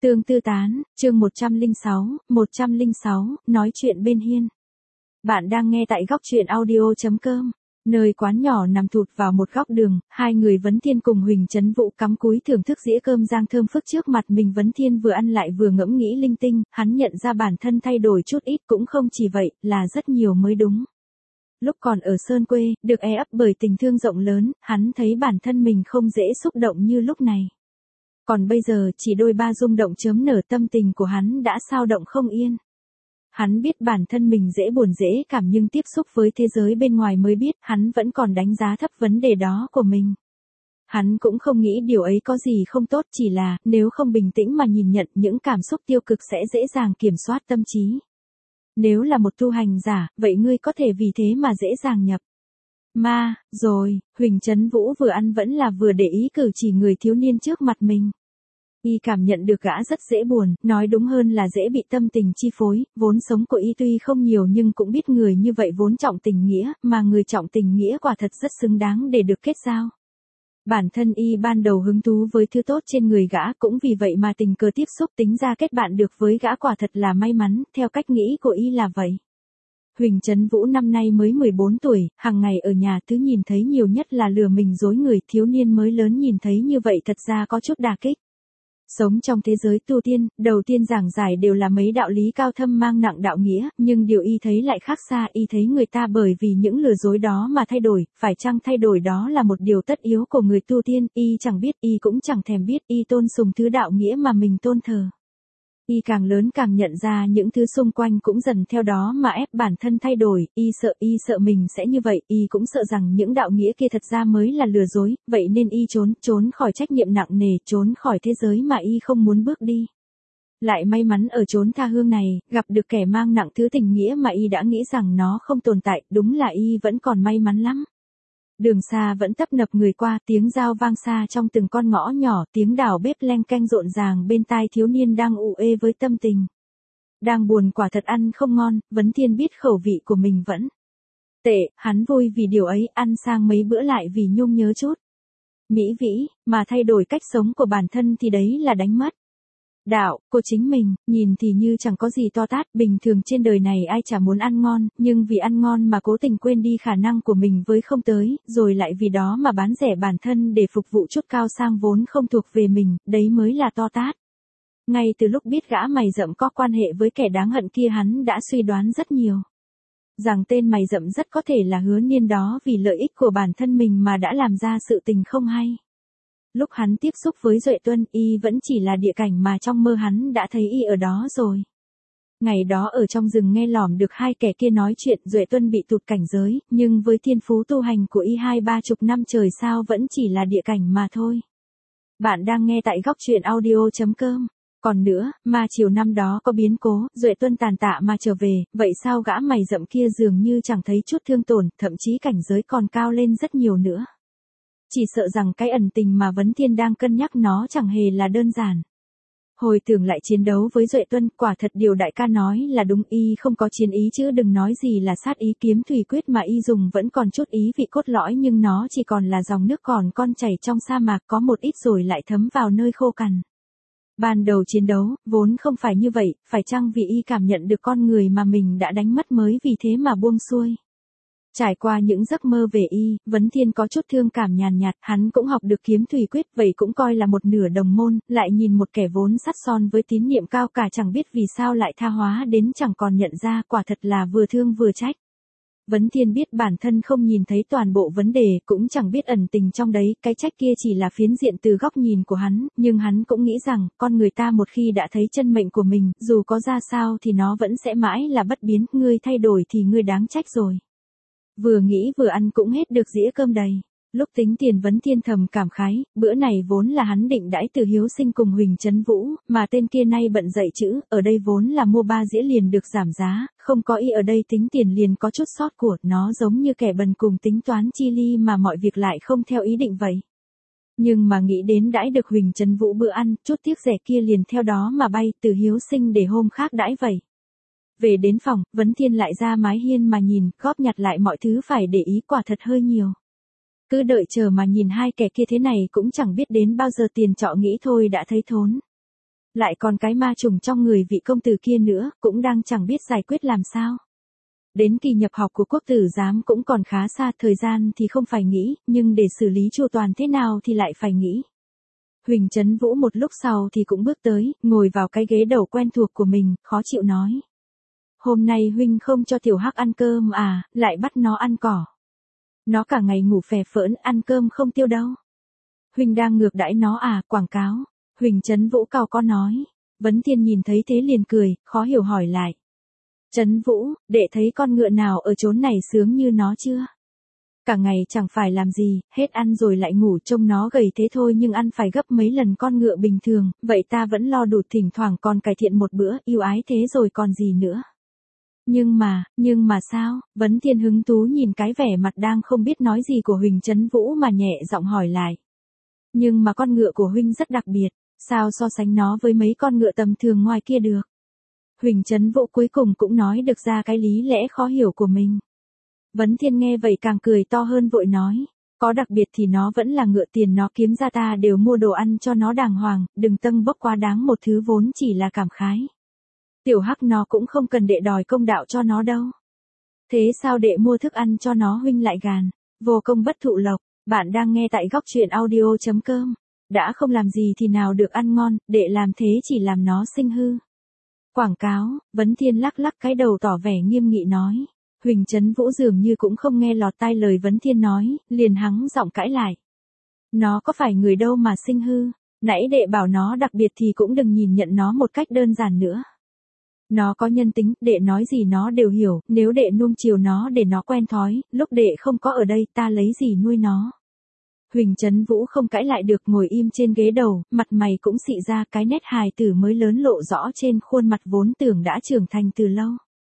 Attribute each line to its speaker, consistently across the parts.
Speaker 1: Tương tư tán, chương 106, nói chuyện bên hiên. Bạn đang nghe tại góc truyện audio.com, nơi quán nhỏ nằm thụt vào một góc đường, hai người Vấn Thiên cùng Huỳnh Trấn Vũ cắm cúi thưởng thức dĩa cơm rang thơm phức trước mặt mình. Vấn Thiên vừa ăn lại vừa ngẫm nghĩ linh tinh, hắn nhận ra bản thân thay đổi chút ít, cũng không chỉ vậy, là rất nhiều mới đúng. Lúc còn ở Sơn quê, được ấp bởi tình thương rộng lớn, hắn thấy bản thân mình không dễ xúc động như lúc này. Còn bây giờ chỉ đôi ba rung động chớm nở, tâm tình của hắn đã xao động không yên. Hắn biết bản thân mình dễ buồn dễ cảm, nhưng tiếp xúc với thế giới bên ngoài mới biết hắn vẫn còn đánh giá thấp vấn đề đó của mình. Hắn cũng không nghĩ điều ấy có gì không tốt, chỉ là nếu không bình tĩnh mà nhìn nhận những cảm xúc tiêu cực sẽ dễ dàng kiểm soát tâm trí. Nếu là một tu hành giả, vậy ngươi có thể vì thế mà dễ dàng nhập ma rồi. Huỳnh Trấn Vũ vừa ăn vẫn là vừa để ý cử chỉ người thiếu niên trước mặt mình. Y cảm nhận được gã rất dễ buồn, nói đúng hơn là dễ bị tâm tình chi phối. Vốn sống của Y tuy không nhiều nhưng cũng biết người như vậy vốn trọng tình nghĩa, mà người trọng tình nghĩa quả thật rất xứng đáng để được kết giao. Bản thân Y ban đầu hứng thú với thứ tốt trên người gã, cũng vì vậy mà tình cờ tiếp xúc, tính ra kết bạn được với gã quả thật là may mắn, theo cách nghĩ của Y là vậy. Huỳnh Trấn Vũ năm nay mới 14 tuổi, hàng ngày ở nhà thứ nhìn thấy nhiều nhất là lừa mình dối người. Thiếu niên mới lớn nhìn thấy như vậy thật ra có chút đả kích. Sống trong thế giới tu tiên, đầu tiên giảng giải đều là mấy đạo lý cao thâm mang nặng đạo nghĩa, nhưng điều Y thấy lại khác xa. Y thấy người ta bởi vì những lừa dối đó mà thay đổi, phải chăng thay đổi đó là một điều tất yếu của người tu tiên? Y chẳng biết, Y cũng chẳng thèm biết. Y tôn sùng thứ đạo nghĩa mà mình tôn thờ. Y càng lớn càng nhận ra những thứ xung quanh cũng dần theo đó mà ép bản thân thay đổi. Y sợ mình sẽ như vậy. Y cũng sợ rằng những đạo nghĩa kia thật ra mới là lừa dối, vậy nên Y trốn khỏi trách nhiệm nặng nề, trốn khỏi thế giới mà Y không muốn bước đi. Lại may mắn ở chốn tha hương này, gặp được kẻ mang nặng thứ tình nghĩa mà Y đã nghĩ rằng nó không tồn tại, đúng là Y vẫn còn may mắn lắm. Đường xa vẫn tấp nập người qua, tiếng dao vang xa trong từng con ngõ nhỏ, tiếng đào bếp leng keng rộn ràng bên tai. Thiếu niên đang ù ê với tâm tình đang buồn, quả thật ăn không ngon. Vấn Thiên biết khẩu vị của mình vẫn tệ, hắn vui vì điều ấy, ăn sang mấy bữa lại vì nhung nhớ chút mỹ vĩ, mà thay đổi cách sống của bản thân thì đấy là đánh mất đạo của chính mình. Nhìn thì như chẳng có gì to tát, bình thường trên đời này ai chả muốn ăn ngon, nhưng vì ăn ngon mà cố tình quên đi khả năng của mình với không tới, rồi lại vì đó mà bán rẻ bản thân để phục vụ chút cao sang vốn không thuộc về mình, đấy mới là to tát. Ngay từ lúc biết gã mày rậm có quan hệ với kẻ đáng hận kia, hắn đã suy đoán rất nhiều. Rằng tên mày rậm rất có thể là Hứa Niên đó, vì lợi ích của bản thân mình mà đã làm ra sự tình không hay. Lúc hắn tiếp xúc với Duệ Tuân, Y vẫn chỉ là địa cảnh mà trong mơ hắn đã thấy Y ở đó rồi. Ngày đó ở trong rừng nghe lỏm được hai kẻ kia nói chuyện, Duệ Tuân bị tụt cảnh giới, nhưng với thiên phú tu hành của Y 20-30 năm trời sao vẫn chỉ là địa cảnh mà thôi. Bạn đang nghe tại góc truyện audio.com. Còn nữa, mà chiều năm đó có biến cố, Duệ Tuân tàn tạ mà trở về, vậy sao gã mày rậm kia dường như chẳng thấy chút thương tổn, thậm chí cảnh giới còn cao lên rất nhiều nữa. Chỉ sợ rằng cái ẩn tình mà Vấn Thiên đang cân nhắc nó chẳng hề là đơn giản. Hồi tưởng lại chiến đấu với Duệ Tuân, quả thật điều đại ca nói là đúng. Y không có chiến ý chứ đừng nói gì là sát ý. Kiếm thủy quyết mà Y dùng vẫn còn chút ý vị cốt lõi, nhưng nó chỉ còn là dòng nước còn con chảy trong sa mạc, có một ít rồi lại thấm vào nơi khô cằn. Ban đầu chiến đấu, vốn không phải như vậy, phải chăng vì Y cảm nhận được con người mà mình đã đánh mất mới vì thế mà buông xuôi. Trải qua những giấc mơ về Y, Vấn Thiên có chút thương cảm nhàn nhạt. Hắn cũng học được kiếm thủy quyết, vậy cũng coi là một nửa đồng môn, lại nhìn một kẻ vốn sắt son với tín niệm cao cả chẳng biết vì sao lại tha hóa đến chẳng còn nhận ra, quả thật là vừa thương vừa trách. Vấn Thiên biết bản thân không nhìn thấy toàn bộ vấn đề, cũng chẳng biết ẩn tình trong đấy, cái trách kia chỉ là phiến diện từ góc nhìn của hắn, nhưng hắn cũng nghĩ rằng, con người ta một khi đã thấy chân mệnh của mình, dù có ra sao thì nó vẫn sẽ mãi là bất biến, ngươi thay đổi thì ngươi đáng trách rồi. Vừa nghĩ vừa ăn cũng hết được dĩa cơm đầy. Lúc tính tiền Vấn Thiên thầm cảm khái, bữa này vốn là hắn định đãi Từ Hiếu Sinh cùng Huỳnh Trấn Vũ, mà tên kia nay bận dạy chữ, ở đây vốn là mua 3 dĩa liền được giảm giá, không có Y ở đây tính tiền liền có chút sót của, nó giống như kẻ bần cùng tính toán chi ly mà mọi việc lại không theo ý định vậy. Nhưng mà nghĩ đến đãi được Huỳnh Trấn Vũ bữa ăn, chút tiếc rẻ kia liền theo đó mà bay. Từ Hiếu Sinh để hôm khác đãi vậy. Về đến phòng, Vấn Thiên lại ra mái hiên mà nhìn, góp nhặt lại mọi thứ phải để ý, quả thật hơi nhiều. Cứ đợi chờ mà nhìn hai kẻ kia thế này cũng chẳng biết đến bao giờ tiền trọ, nghĩ thôi đã thấy thốn. Lại còn cái ma trùng trong người vị công tử kia nữa, cũng đang chẳng biết giải quyết làm sao. Đến kỳ nhập học của quốc tử giám cũng còn khá xa, thời gian thì không phải nghĩ, nhưng để xử lý chu toàn thế nào thì lại phải nghĩ. Huỳnh Trấn Vũ một lúc sau thì cũng bước tới, ngồi vào cái ghế đầu quen thuộc của mình, khó chịu nói. Hôm nay huynh không cho tiểu hắc ăn cơm à, lại bắt nó ăn cỏ. Nó cả ngày ngủ phè phỡn, ăn cơm không tiêu đâu. Huynh đang ngược đãi nó à, quảng cáo. Huỳnh Trấn Vũ cau có nói. Vấn Thiên nhìn thấy thế liền cười, khó hiểu hỏi lại. Trấn Vũ, đệ thấy con ngựa nào ở chốn này sướng như nó chưa? Cả ngày chẳng phải làm gì, hết ăn rồi lại ngủ, trông nó gầy thế thôi nhưng ăn phải gấp mấy lần con ngựa bình thường, vậy ta vẫn lo đụt, thỉnh thoảng còn cải thiện một bữa, yêu ái thế rồi còn gì nữa. Nhưng mà sao? Vấn Thiên hứng thú nhìn cái vẻ mặt đang không biết nói gì của Huỳnh Trấn Vũ mà nhẹ giọng hỏi lại. Nhưng mà con ngựa của huynh rất đặc biệt, sao so sánh nó với mấy con ngựa tầm thường ngoài kia được? Huỳnh Trấn Vũ cuối cùng cũng nói được ra cái lý lẽ khó hiểu của mình. Vấn Thiên nghe vậy càng cười to hơn vội nói. Có đặc biệt thì nó vẫn là ngựa, tiền nó kiếm ra ta đều mua đồ ăn cho nó đàng hoàng, đừng tâng bốc quá đáng một thứ vốn chỉ là cảm khái. Tiểu hắc nó cũng không cần đệ đòi công đạo cho nó đâu. Thế sao đệ mua thức ăn cho nó huynh lại gàn, vô công bất thụ lộc. Bạn đang nghe tại góc truyện audio.com. Đã không làm gì thì nào được ăn ngon, đệ làm thế chỉ làm nó sinh hư. Quảng cáo. Vấn Thiên lắc lắc cái đầu tỏ vẻ nghiêm nghị nói. Huỳnh Trấn Vũ dường như cũng không nghe lọt tai lời Vấn Thiên nói, liền hắng giọng cãi lại. Nó có phải người đâu mà sinh hư, nãy đệ bảo nó đặc biệt thì cũng đừng nhìn nhận nó một cách đơn giản nữa. Nó có nhân tính, đệ nói gì nó đều hiểu, nếu đệ nuông chiều nó để nó quen thói, lúc đệ không có ở đây ta lấy gì nuôi nó. Huỳnh Trấn Vũ không cãi lại được, ngồi im trên ghế đầu, mặt mày cũng xị ra, cái nét hài tử mới lớn lộ rõ trên khuôn mặt vốn tưởng đã trưởng thành từ lâu.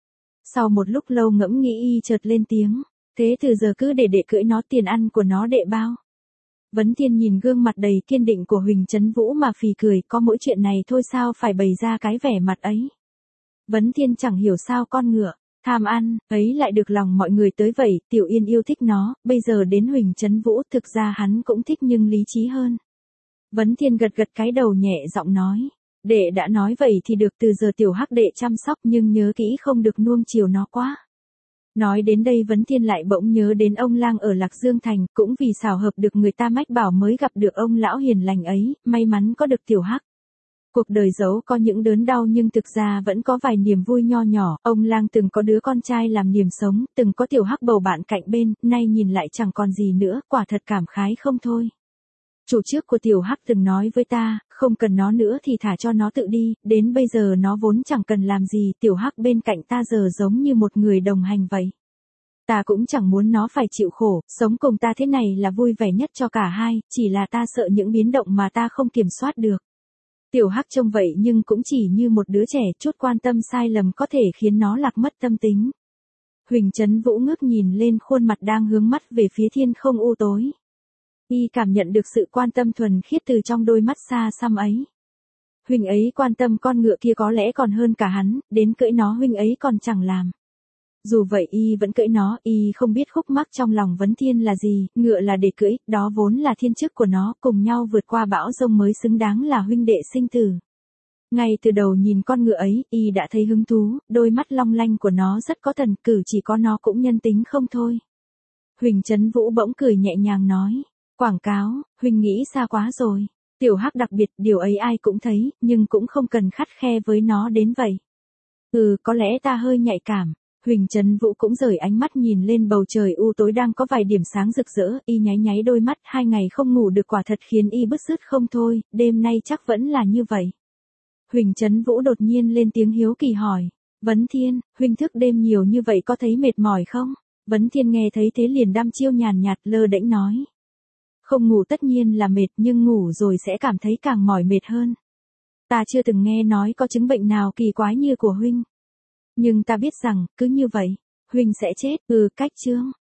Speaker 1: Sau một lúc lâu ngẫm nghĩ y chợt lên tiếng, thế từ giờ cứ để đệ cưỡi nó, tiền ăn của nó đệ bao. Vấn Thiên nhìn gương mặt đầy kiên định của Huỳnh Trấn Vũ mà phì cười, có mỗi chuyện này thôi sao phải bày ra cái vẻ mặt ấy. Vấn Thiên chẳng hiểu sao con ngựa tham ăn ấy lại được lòng mọi người tới vậy, Tiểu Yên yêu thích nó, bây giờ đến Huỳnh Trấn Vũ thực ra hắn cũng thích nhưng lý trí hơn. Vấn Thiên gật gật cái đầu nhẹ giọng nói, đệ đã nói vậy thì được, từ giờ tiểu hắc đệ chăm sóc nhưng nhớ kỹ không được nuông chiều nó quá. Nói đến đây Vấn Thiên lại bỗng nhớ đến ông lang ở Lạc Dương Thành, cũng vì xảo hợp được người ta mách bảo mới gặp được ông lão hiền lành ấy, may mắn có được tiểu hắc. Cuộc đời dẫu có những đớn đau nhưng thực ra vẫn có vài niềm vui nho nhỏ, ông lang từng có đứa con trai làm niềm sống, từng có tiểu hắc bầu bạn cạnh bên, nay nhìn lại chẳng còn gì nữa, quả thật cảm khái không thôi. Chủ trước của tiểu hắc từng nói với ta, không cần nó nữa thì thả cho nó tự đi, đến bây giờ nó vốn chẳng cần làm gì, tiểu hắc bên cạnh ta giờ giống như một người đồng hành vậy. Ta cũng chẳng muốn nó phải chịu khổ, sống cùng ta thế này là vui vẻ nhất cho cả hai, chỉ là ta sợ những biến động mà ta không kiểm soát được. Tiểu hắc trông vậy nhưng cũng chỉ như một đứa trẻ, chút quan tâm sai lầm có thể khiến nó lạc mất tâm tính. Huỳnh Trấn Vũ ngước nhìn lên khuôn mặt đang hướng mắt về phía thiên không u tối. Y cảm nhận được sự quan tâm thuần khiết từ trong đôi mắt xa xăm ấy. Huynh ấy quan tâm con ngựa kia có lẽ còn hơn cả hắn, đến cưỡi nó huynh ấy còn chẳng làm. Dù vậy y vẫn cưỡi nó, y không biết khúc mắc trong lòng Vấn Thiên là gì, ngựa là để cưỡi, đó vốn là thiên chức của nó, cùng nhau vượt qua bão giông mới xứng đáng là huynh đệ sinh tử. Ngay từ đầu nhìn con ngựa ấy, y đã thấy hứng thú, đôi mắt long lanh của nó rất có thần, cử chỉ có nó cũng nhân tính không thôi. Huỳnh Trấn Vũ bỗng cười nhẹ nhàng nói, quảng cáo, huynh nghĩ xa quá rồi. Tiểu hắc đặc biệt, điều ấy ai cũng thấy, nhưng cũng không cần khắt khe với nó đến vậy. Có lẽ ta hơi nhạy cảm. Huỳnh Trấn Vũ cũng rời ánh mắt nhìn lên bầu trời u tối đang có vài điểm sáng rực rỡ, y nháy nháy đôi mắt, 2 ngày không ngủ được quả thật khiến y bứt rứt không thôi, đêm nay chắc vẫn là như vậy. Huỳnh Trấn Vũ đột nhiên lên tiếng hiếu kỳ hỏi, Vấn Thiên, huynh thức đêm nhiều như vậy có thấy mệt mỏi không? Vấn Thiên nghe thấy thế liền đăm chiêu nhàn nhạt lơ đễnh nói. Không ngủ tất nhiên là mệt nhưng ngủ rồi sẽ cảm thấy càng mỏi mệt hơn. Ta chưa từng nghe nói có chứng bệnh nào kỳ quái như của huynh. Nhưng ta biết rằng, cứ như vậy, huynh sẽ chết, cách chương.